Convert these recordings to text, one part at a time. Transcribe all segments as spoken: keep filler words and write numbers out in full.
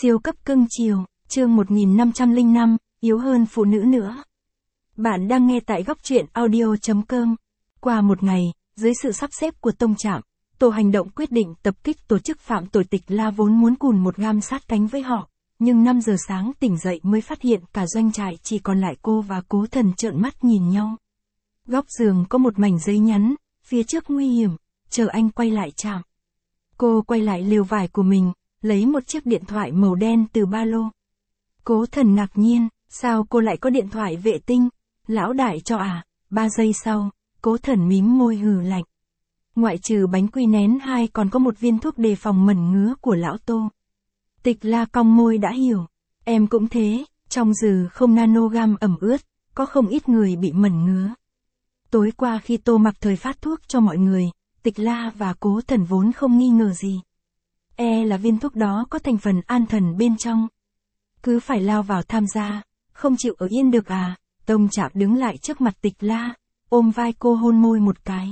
Siêu cấp cưng chiều, chương một nghìn năm trăm lẻ năm, yếu hơn phụ nữ nữa. Bạn đang nghe tại góc truyện audio chấm com. Qua một ngày, dưới sự sắp xếp của tông trạm, tổ hành động quyết định tập kích tổ chức phạm tội Tịch La vốn muốn cùn một gam sát cánh với họ. Nhưng năm giờ sáng tỉnh dậy mới phát hiện cả doanh trại chỉ còn lại cô và Cố Thần trợn mắt nhìn nhau. Góc giường có một mảnh giấy nhắn, phía trước nguy hiểm, chờ anh quay lại trạm. Cô quay lại lều vải của mình, lấy một chiếc điện thoại màu đen từ ba lô. Cố Thần ngạc nhiên, sao cô lại có điện thoại vệ tinh? Lão đại cho à? Ba giây sau, Cố Thần mím môi hừ lạnh. Ngoại trừ bánh quy nén hai còn có một viên thuốc đề phòng mẩn ngứa của lão Tô. Tịch La cong môi đã hiểu. Em cũng thế, trong dừ không nanogam ẩm ướt, có không ít người bị mẩn ngứa. Tối qua khi Tô Mặc Thời phát thuốc cho mọi người, Tịch La và Cố Thần vốn không nghi ngờ gì. E là viên thuốc đó có thành phần an thần bên trong. Cứ phải lao vào tham gia, không chịu ở yên được à? Tông Trạm đứng lại trước mặt Tịch La, ôm vai cô hôn môi một cái.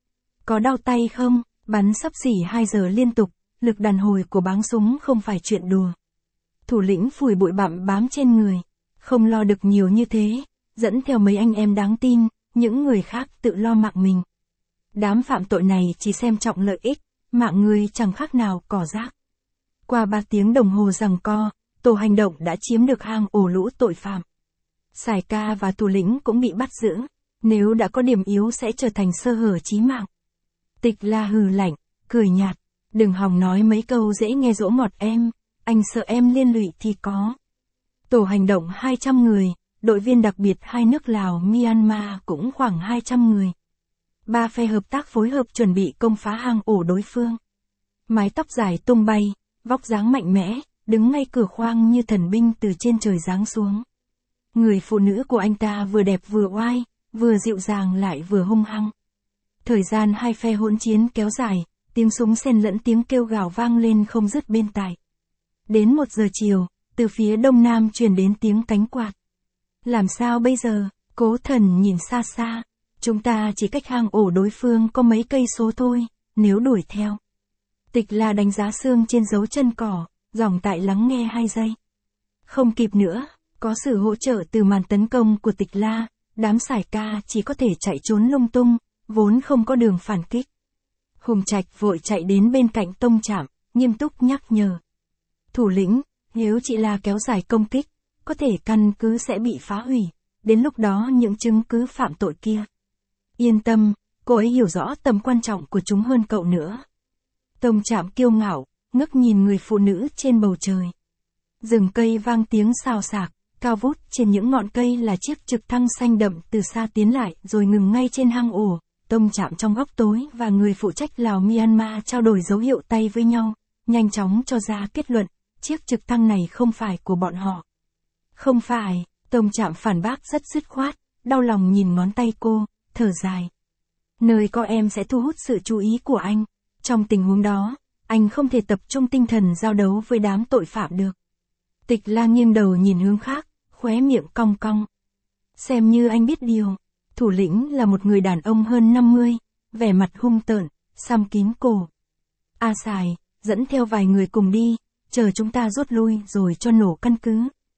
Có đau tay không? Bắn sắp xỉ hai giờ liên tục, lực đàn hồi của báng súng không phải chuyện đùa. Thủ lĩnh phủi bụi bặm bám trên người, không lo được nhiều như thế, dẫn theo mấy anh em đáng tin, những người khác tự lo mạng mình. Đám phạm tội này chỉ xem trọng lợi ích, mạng người chẳng khác nào cỏ rác. Qua ba tiếng đồng hồ giằng co, tổ hành động đã chiếm được hang ổ lũ tội phạm. Sải Ca và thủ lĩnh cũng bị bắt giữ, nếu đã có điểm yếu sẽ trở thành sơ hở chí mạng. Tịch La hừ lạnh, cười nhạt, đừng hòng nói mấy câu dễ nghe dỗ ngọt em, anh sợ em liên lụy thì có. Tổ hành động hai trăm người, đội viên đặc biệt hai nước Lào Myanmar cũng khoảng hai trăm người. Ba phe hợp tác phối hợp chuẩn bị công phá hang ổ đối phương. Mái tóc dài tung bay, vóc dáng mạnh mẽ, đứng ngay cửa khoang như thần binh từ trên trời giáng xuống. Người phụ nữ của anh ta vừa đẹp vừa oai, vừa dịu dàng lại vừa hung hăng. Thời gian hai phe hỗn chiến kéo dài, tiếng súng xen lẫn tiếng kêu gào vang lên không dứt bên tai. Đến một giờ chiều, từ phía đông nam truyền đến tiếng cánh quạt. Làm sao bây giờ? Cố Thần nhìn xa xa. Chúng ta chỉ cách hang ổ đối phương có mấy cây số thôi, nếu đuổi theo. Tịch La đánh giá xương trên dấu chân cỏ, dòng tại lắng nghe hai giây. Không kịp nữa, có sự hỗ trợ từ màn tấn công của Tịch La, đám Sải Ca chỉ có thể chạy trốn lung tung, vốn không có đường phản kích. Hùng Trạch vội chạy đến bên cạnh Tông Trạm, nghiêm túc nhắc nhở. Thủ lĩnh, nếu chị La kéo dài công kích, có thể căn cứ sẽ bị phá hủy, đến lúc đó những chứng cứ phạm tội kia. Yên tâm, cô ấy hiểu rõ tầm quan trọng của chúng hơn cậu nữa. Tông Trạm kiêu ngạo, ngước nhìn người phụ nữ trên bầu trời. Rừng cây vang tiếng xào xạc, cao vút trên những ngọn cây là chiếc trực thăng xanh đậm từ xa tiến lại rồi ngừng ngay trên hang ổ. Tông Trạm trong góc tối và người phụ trách Lào Myanmar trao đổi dấu hiệu tay với nhau, nhanh chóng cho ra kết luận, chiếc trực thăng này không phải của bọn họ. Không phải, Tông Trạm phản bác rất dứt khoát, đau lòng nhìn ngón tay cô, thở dài. Nơi có em sẽ thu hút sự chú ý của anh. Trong tình huống đó, anh không thể tập trung tinh thần giao đấu với đám tội phạm được. Tịch La nghiêng đầu nhìn hướng khác, khóe miệng cong cong. Xem như anh biết điều. Thủ lĩnh là một người đàn ông hơn năm mươi, vẻ mặt hung tợn, xăm kín cổ. A Sài, dẫn theo vài người cùng đi, chờ chúng ta rút lui rồi cho nổ căn cứ.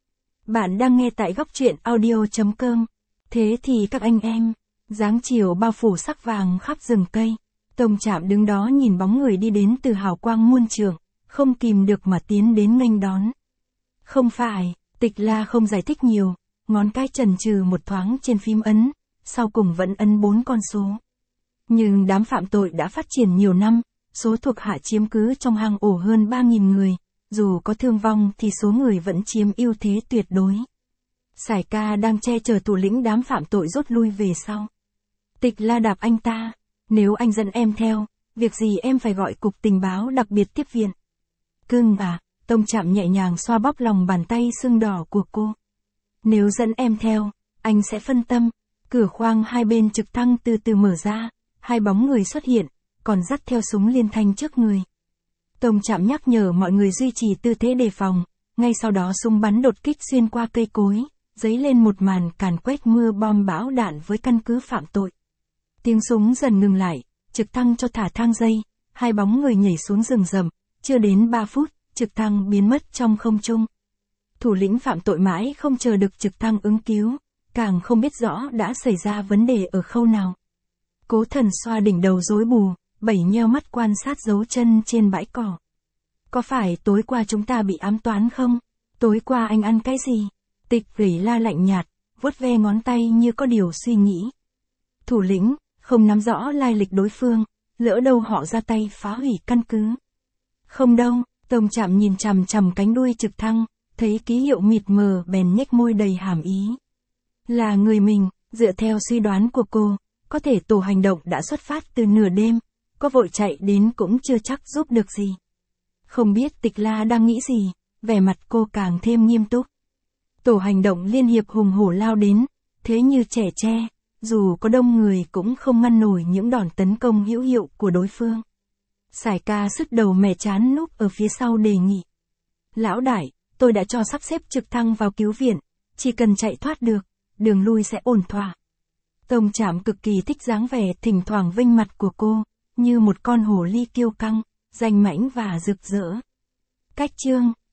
Bạn đang nghe tại góc truyện audio chấm com. Thế thì các anh em, dáng chiều bao phủ sắc vàng khắp rừng cây. Tông Trạm đứng đó nhìn bóng người đi đến từ hào quang muôn trượng, không kìm được mà tiến đến nghênh đón. Không phải, Tịch La không giải thích nhiều, ngón cái chần chừ một thoáng trên phím ấn, sau cùng vẫn ấn bốn con số. Nhưng đám phạm tội đã phát triển nhiều năm, số thuộc hạ chiếm cứ trong hang ổ hơn ba nghìn người, dù có thương vong thì số người vẫn chiếm ưu thế tuyệt đối. Sải Ca đang che chở thủ lĩnh đám phạm tội rút lui về sau. Tịch La đạp anh ta, nếu anh dẫn em theo, việc gì em phải gọi cục tình báo đặc biệt tiếp viện. Cưng à, Tông Trạm nhẹ nhàng xoa bóp lòng bàn tay sưng đỏ của cô. Nếu dẫn em theo, anh sẽ phân tâm. Cửa khoang hai bên trực thăng từ từ mở ra, hai bóng người xuất hiện, còn dắt theo súng liên thanh trước người. Tông Trạm nhắc nhở mọi người duy trì tư thế đề phòng, ngay sau đó súng bắn đột kích xuyên qua cây cối, dấy lên một màn càn quét mưa bom bão đạn với căn cứ phạm tội. Tiếng súng dần ngừng lại, trực thăng cho thả thang dây, hai bóng người nhảy xuống rừng rậm, chưa đến ba phút, trực thăng biến mất trong không trung. Thủ lĩnh phạm tội mãi không chờ được trực thăng ứng cứu, càng không biết rõ đã xảy ra vấn đề ở khâu nào. Cố Thần xoa đỉnh đầu rối bù, bảy nheo mắt quan sát dấu chân trên bãi cỏ. Có phải tối qua chúng ta bị ám toán không? Tối qua anh ăn cái gì? Tịch Rỉ La lạnh nhạt, vuốt ve ngón tay như có điều suy nghĩ. Thủ lĩnh, không nắm rõ lai lịch đối phương, lỡ đâu họ ra tay phá hủy căn cứ. Không đâu, Tông Trạm nhìn chằm chằm cánh đuôi trực thăng, thấy ký hiệu mịt mờ bèn nhếch môi đầy hàm ý. Là người mình, dựa theo suy đoán của cô, có thể tổ hành động đã xuất phát từ nửa đêm, có vội chạy đến cũng chưa chắc giúp được gì. Không biết Tịch La đang nghĩ gì, vẻ mặt cô càng thêm nghiêm túc. Tổ hành động liên hiệp hùng hổ lao đến, thế như trẻ tre, dù có đông người cũng không ngăn nổi những đòn tấn công hữu hiệu của đối phương. Sải Ca sứt đầu mẻ chán núp ở phía sau đề nghị. Lão đại, tôi đã cho sắp xếp trực thăng vào cứu viện, chỉ cần chạy thoát được, đường lui sẽ ổn thỏa. Tông Trạm cực kỳ thích dáng vẻ thỉnh thoảng vênh mặt của cô, như một con hồ ly kiêu căng, danh mãnh và rực rỡ. Cách chương